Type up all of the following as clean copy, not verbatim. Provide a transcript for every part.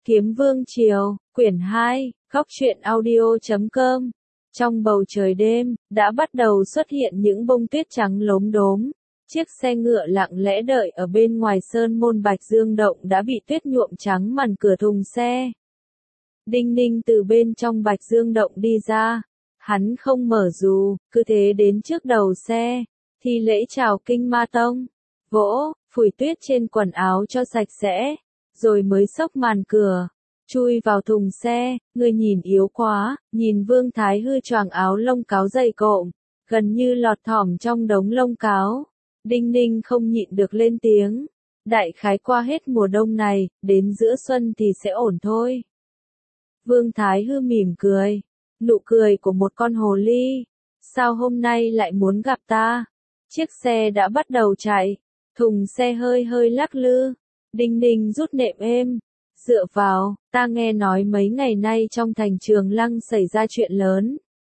Kiếm Vương Triều, quyển 2, Góc truyện audio.com. Trong bầu trời đêm, đã bắt đầu xuất hiện những bông tuyết trắng lốm đốm. Chiếc xe ngựa lặng lẽ đợi ở bên ngoài sơn môn Bạch Dương Động đã bị tuyết nhuộm trắng màn cửa thùng xe. Đinh Ninh từ bên trong Bạch Dương Động đi ra. Hắn không mở dù, cứ thế đến trước đầu xe, thi lễ chào Kinh Ma Tông. Vỗ, phủi tuyết trên quần áo cho sạch sẽ, rồi mới xốc màn cửa, chui vào thùng xe. Người nhìn yếu quá, nhìn Vương Thái Hư choàng áo lông cáo dày cộm, gần như lọt thỏm trong đống lông cáo. Đinh Ninh không nhịn được lên tiếng. Đại khái qua hết mùa đông này, đến giữa xuân thì sẽ ổn thôi. Vương Thái Hư mỉm cười, nụ cười của một con hồ ly. Sao hôm nay lại muốn gặp ta? Chiếc xe đã bắt đầu chạy, thùng xe hơi hơi lắc lư. Đinh Ninh rút nệm êm, dựa vào. Ta nghe nói mấy ngày nay trong thành Trường Lăng xảy ra chuyện lớn.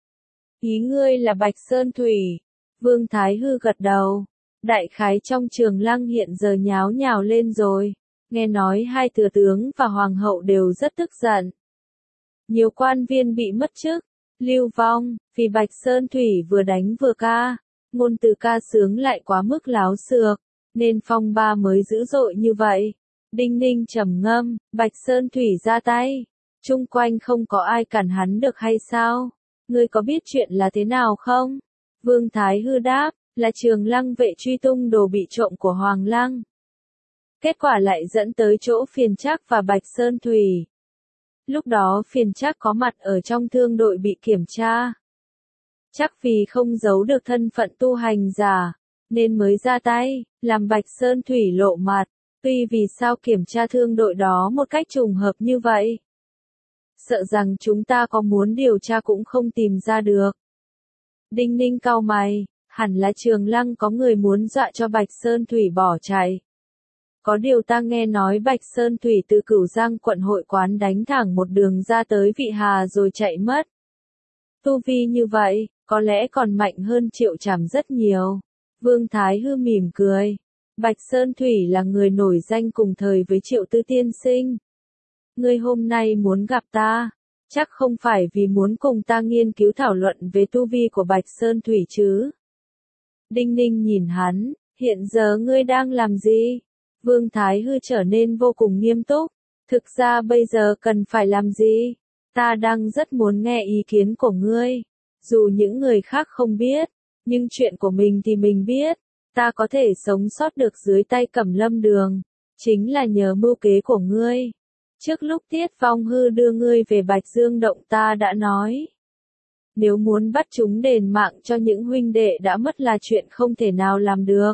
Ý ngươi là Bạch Sơn Thủy? Vương Thái Hư gật đầu. Đại khái trong Trường Lăng hiện giờ nháo nhào lên rồi. Nghe nói hai thừa tướng và hoàng hậu đều rất tức giận. Nhiều quan viên bị mất chức, lưu vong, vì Bạch Sơn Thủy vừa đánh vừa ca. Ngôn từ ca sướng lại quá mức láo xược, nên phong ba mới dữ dội như vậy. Đinh Ninh trầm ngâm, Bạch Sơn Thủy ra tay, chung quanh không có ai cản hắn được hay sao? Ngươi có biết chuyện là thế nào không? Vương Thái Hư đáp, là Trường Lăng vệ truy tung đồ bị trộm của Hoàng Lăng. Kết quả lại dẫn tới chỗ Phiền Trác và Bạch Sơn Thủy. Lúc đó Phiền Trác có mặt ở trong thương đội bị kiểm tra. Chắc vì không giấu được thân phận tu hành giả, nên mới ra tay, làm Bạch Sơn Thủy lộ mặt. Tuy vì sao kiểm tra thương đội đó một cách trùng hợp như vậy? Sợ rằng chúng ta có muốn điều tra cũng không tìm ra được. Đinh Ninh cau mày, hẳn là Trường Lăng có người muốn dọa cho Bạch Sơn Thủy bỏ chạy. Có điều ta nghe nói Bạch Sơn Thủy từ Cửu Giang quận hội quán đánh thẳng một đường ra tới Vị Hà rồi chạy mất. Tu vi như vậy, có lẽ còn mạnh hơn Triệu Trảm rất nhiều. Vương Thái Hư mỉm cười. Bạch Sơn Thủy là người nổi danh cùng thời với Triệu Tư tiên sinh. Ngươi hôm nay muốn gặp ta, chắc không phải vì muốn cùng ta nghiên cứu thảo luận về tu vi của Bạch Sơn Thủy chứ? Đinh Ninh nhìn hắn, hiện giờ ngươi đang làm gì? Vương Thái Hư trở nên vô cùng nghiêm túc. Thực ra bây giờ cần phải làm gì? Ta đang rất muốn nghe ý kiến của ngươi. Dù những người khác không biết, nhưng chuyện của mình thì mình biết. Ta có thể sống sót được dưới tay Cẩm Lâm Đường, chính là nhờ mưu kế của ngươi. Trước lúc Tiết Phong Hư đưa ngươi về Bạch Dương Động ta đã nói. Nếu muốn bắt chúng đền mạng cho những huynh đệ đã mất là chuyện không thể nào làm được.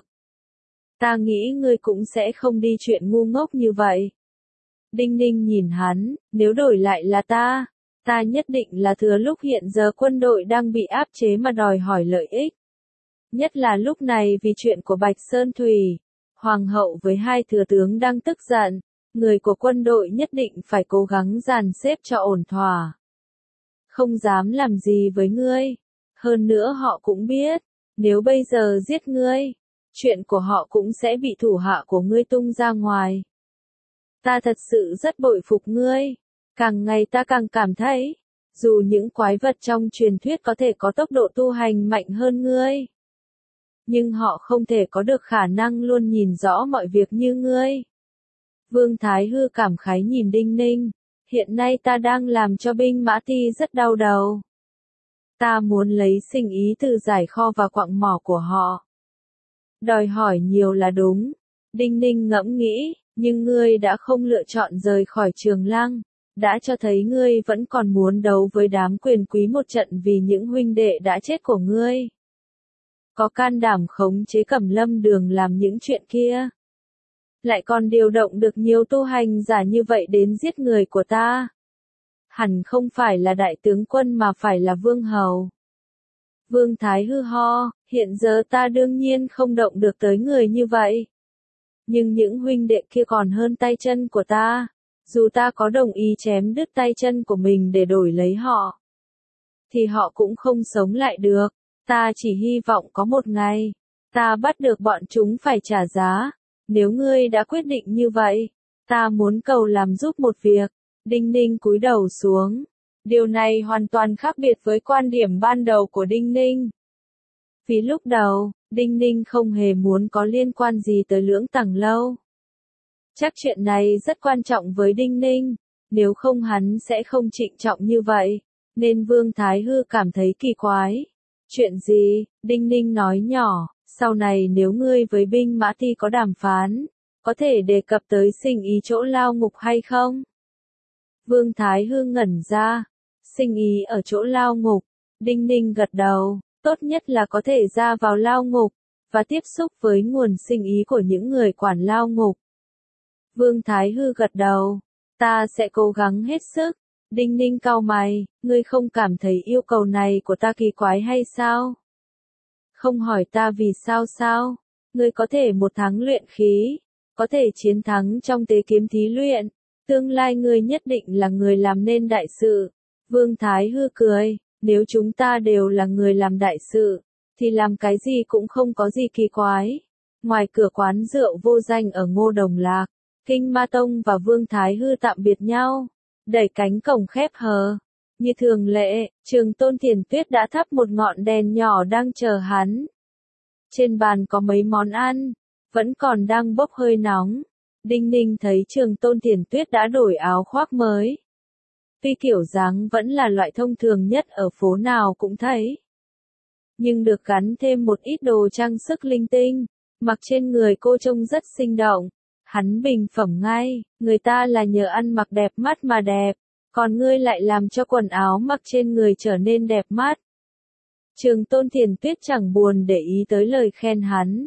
Ta nghĩ ngươi cũng sẽ không đi chuyện ngu ngốc như vậy. Đinh Ninh nhìn hắn, nếu đổi lại là ta nhất định là thừa lúc hiện giờ quân đội đang bị áp chế mà đòi hỏi lợi ích. Nhất là lúc này vì chuyện của Bạch Sơn Thủy, Hoàng hậu với hai thừa tướng đang tức giận, người của quân đội nhất định phải cố gắng dàn xếp cho ổn thỏa. Không dám làm gì với ngươi. Hơn nữa họ cũng biết, nếu bây giờ giết ngươi, chuyện của họ cũng sẽ bị thủ hạ của ngươi tung ra ngoài. Ta thật sự rất bội phục ngươi. Càng ngày ta càng cảm thấy, dù những quái vật trong truyền thuyết có thể có tốc độ tu hành mạnh hơn ngươi, nhưng họ không thể có được khả năng luôn nhìn rõ mọi việc như ngươi. Vương Thái Hư cảm khái nhìn Đinh Ninh. Hiện nay ta đang làm cho binh mã ti rất đau đầu. Ta muốn lấy sinh ý từ giải kho và quặng mỏ của họ. Đòi hỏi nhiều là đúng. Đinh Ninh ngẫm nghĩ, nhưng ngươi đã không lựa chọn rời khỏi Trường Lăng. Đã cho thấy ngươi vẫn còn muốn đấu với đám quyền quý một trận vì những huynh đệ đã chết của ngươi. Có can đảm khống chế Cẩm Lâm Đường làm những chuyện kia. Lại còn điều động được nhiều tu hành giả như vậy đến giết người của ta. Hẳn không phải là đại tướng quân mà phải là vương hầu. Vương Thái Hư ho, hiện giờ ta đương nhiên không động được tới người như vậy. Nhưng những huynh đệ kia còn hơn tay chân của ta. Dù ta có đồng ý chém đứt tay chân của mình để đổi lấy họ, thì họ cũng không sống lại được. Ta chỉ hy vọng có một ngày, ta bắt được bọn chúng phải trả giá. Nếu ngươi đã quyết định như vậy, ta muốn cầu làm giúp một việc. Đinh Ninh cúi đầu xuống. Điều này hoàn toàn khác biệt với quan điểm ban đầu của Đinh Ninh. Vì lúc đầu, Đinh Ninh không hề muốn có liên quan gì tới Lưỡng Tằng Lâu. Chắc chuyện này rất quan trọng với Đinh Ninh, nếu không hắn sẽ không trịnh trọng như vậy, nên Vương Thái Hư cảm thấy kỳ quái. Chuyện gì? Đinh Ninh nói nhỏ, sau này nếu ngươi với binh mã ti có đàm phán, có thể đề cập tới sinh ý chỗ lao ngục hay không? Vương Thái Hư ngẩn ra, sinh ý ở chỗ lao ngục, Đinh Ninh gật đầu, tốt nhất là có thể ra vào lao ngục, và tiếp xúc với nguồn sinh ý của những người quản lao ngục. Vương Thái Hư gật đầu, ta sẽ cố gắng hết sức. Đinh Ninh cau mày, ngươi không cảm thấy yêu cầu này của ta kỳ quái hay sao? Không hỏi ta vì sao sao? Ngươi có thể một tháng luyện khí, có thể chiến thắng trong tế kiếm thí luyện, tương lai ngươi nhất định là người làm nên đại sự. Vương Thái Hư cười, nếu chúng ta đều là người làm đại sự, thì làm cái gì cũng không có gì kỳ quái. Ngoài cửa quán rượu vô danh ở Ngô Đồng Lạc, Kinh Ma Tông và Vương Thái Hư tạm biệt nhau, đẩy cánh cổng khép hờ. Như thường lệ, Trường Tôn Thiền Tuyết đã thắp một ngọn đèn nhỏ đang chờ hắn. Trên bàn có mấy món ăn, vẫn còn đang bốc hơi nóng. Đinh Ninh thấy Trường Tôn Thiền Tuyết đã đổi áo khoác mới. Tuy kiểu dáng vẫn là loại thông thường nhất ở phố nào cũng thấy, nhưng được gắn thêm một ít đồ trang sức linh tinh, mặc trên người cô trông rất sinh động. Hắn bình phẩm ngay, người ta là nhờ ăn mặc đẹp mắt mà đẹp, còn ngươi lại làm cho quần áo mặc trên người trở nên đẹp mắt. Trường Tôn Thiền Tuyết chẳng buồn để ý tới lời khen hắn.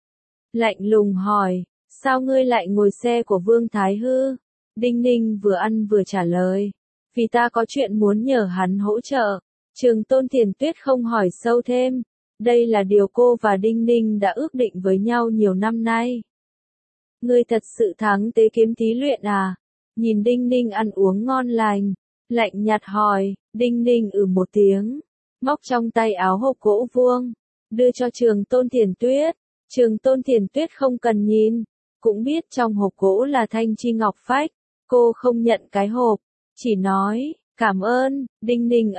Lạnh lùng hỏi, sao ngươi lại ngồi xe của Vương Thái Hư? Đinh Ninh vừa ăn vừa trả lời, vì ta có chuyện muốn nhờ hắn hỗ trợ. Trường Tôn Thiền Tuyết không hỏi sâu thêm, đây là điều cô và Đinh Ninh đã ước định với nhau nhiều năm nay. Ngươi thật sự thắng tế kiếm thí luyện à? Nhìn Đinh Ninh ăn uống ngon lành, lạnh nhạt hỏi. Đinh Ninh một tiếng, móc trong tay áo hộp gỗ vuông, đưa cho Trường Tôn Thiền Tuyết. Trường Tôn Thiền Tuyết không cần nhìn, cũng biết trong hộp gỗ là thanh chi ngọc phách. Cô không nhận cái hộp, chỉ nói, cảm ơn. Đinh Ninh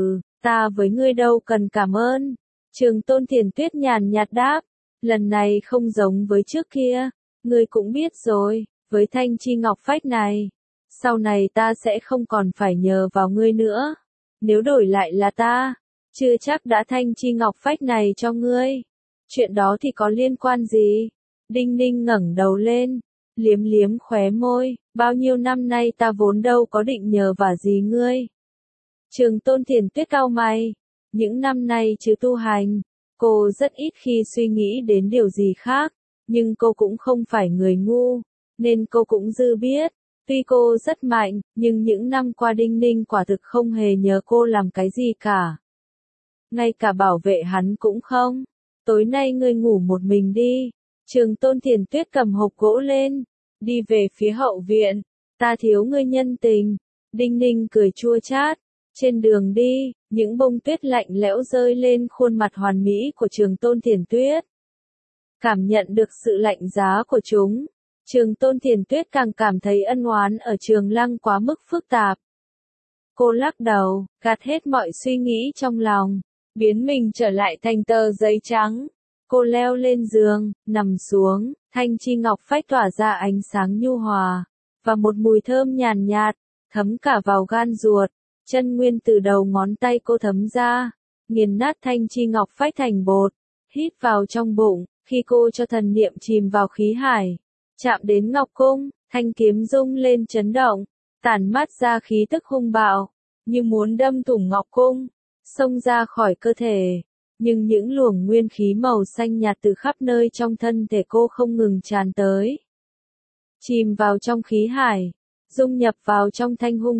ta với ngươi đâu cần cảm ơn. Trường Tôn Thiền Tuyết nhàn nhạt đáp, lần này không giống với trước kia. Ngươi cũng biết rồi, với thanh chi ngọc phách này, sau này ta sẽ không còn phải nhờ vào ngươi nữa. Nếu đổi lại là ta, chưa chắc đã thanh chi ngọc phách này cho ngươi. Chuyện đó thì có liên quan gì? Đinh Ninh ngẩng đầu lên, liếm liếm khóe môi, bao nhiêu năm nay ta vốn đâu có định nhờ vả gì ngươi. Trường Tôn Thiền Tuyết cau mày, những năm nay chứ tu hành, cô rất ít khi suy nghĩ đến điều gì khác. Nhưng cô cũng không phải người ngu, nên cô cũng dư biết. Tuy cô rất mạnh, nhưng những năm qua Đinh Ninh quả thực không hề nhờ cô làm cái gì cả. Ngay cả bảo vệ hắn cũng không. Tối nay ngươi ngủ một mình đi. Trường Tôn Thiền Tuyết cầm hộp gỗ lên, đi về phía hậu viện. Ta thiếu ngươi nhân tình. Đinh Ninh cười chua chát. Trên đường đi, những bông tuyết lạnh lẽo rơi lên khuôn mặt hoàn mỹ của Trường Tôn Thiền Tuyết. Cảm nhận được sự lạnh giá của chúng, Trường Tôn Thiền Tuyết càng cảm thấy ân oán ở Trường Lăng quá mức phức tạp. Cô lắc đầu, gạt hết mọi suy nghĩ trong lòng, biến mình trở lại thành tờ giấy trắng. Cô leo lên giường, nằm xuống, thanh chi ngọc phách tỏa ra ánh sáng nhu hòa, và một mùi thơm nhàn nhạt, thấm cả vào gan ruột. Chân nguyên từ đầu ngón tay cô thấm ra, nghiền nát thanh chi ngọc phách thành bột, hít vào trong bụng. Khi cô cho thần niệm chìm vào khí hải, chạm đến ngọc cung, thanh kiếm rung lên chấn động, tản mát ra khí tức hung bạo, như muốn đâm thủng ngọc cung, xông ra khỏi cơ thể. Nhưng những luồng nguyên khí màu xanh nhạt từ khắp nơi trong thân thể cô không ngừng tràn tới. Chìm vào trong khí hải, dung nhập vào trong thanh hung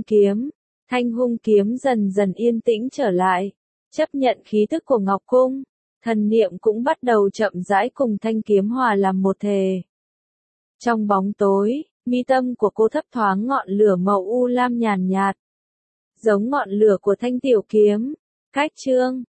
kiếm dần dần yên tĩnh trở lại, chấp nhận khí tức của ngọc cung. Thần niệm cũng bắt đầu chậm rãi cùng thanh kiếm hòa làm một thể. Trong bóng tối, mi tâm của cô thấp thoáng ngọn lửa màu u lam nhàn nhạt, giống ngọn lửa của thanh tiểu kiếm. Cách chương